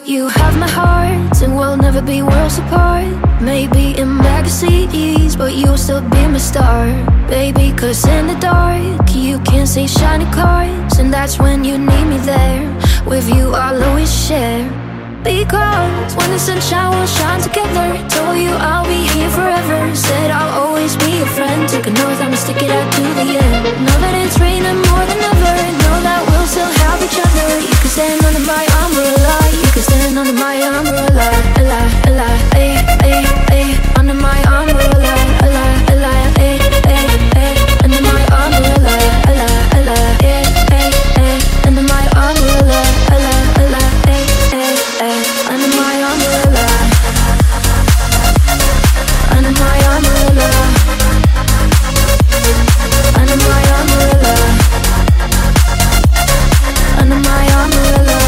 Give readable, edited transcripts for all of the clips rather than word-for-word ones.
You have my heart, and we'll never be worlds apart. Maybe in magazines, but you'll still be my star, baby. Cause in the dark, you can't see shiny cars, and that's when you need me there. With you I'll always share. Because when the sunshine will shine together, told you I'll be here forever. Said I'll always be your friend. Took an oath I'ma stick it out to the end. Know that it's raining more than ever. Know that we'll still have each other. You can stand under my umbrella. You can stand under my umbrella. Ella, ella, eh, eh, eh. Under my umbrella. Ella, ella, eh, eh, eh. Under my umbrella. Ella, ella, eh, eh, eh. Under my umbrella. Ella, ella, eh, eh, eh. Under my umbrella. Under my umbrella. Under my umbrella. Under my umbrella.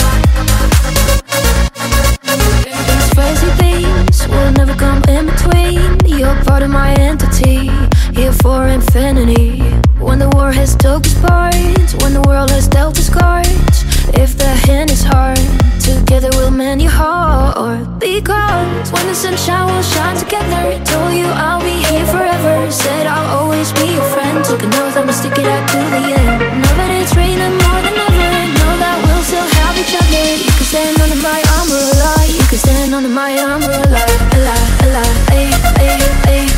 These crazy things will never come in between. You're part of my entity, here for infinity. When the war has took its part, when the world has dealt its cards, if the hand is hard, together we'll mend your heart. Because when the sunshine will shine together, told you I'll be here forever. Said I'll always be your friend. Took an oath I'ma stick it out to the end. Know that it's raining more than ever. Know that we'll still have each other. You can stand under my umbrella. You can stand under my umbrella. Ella, ella, eh, eh, eh.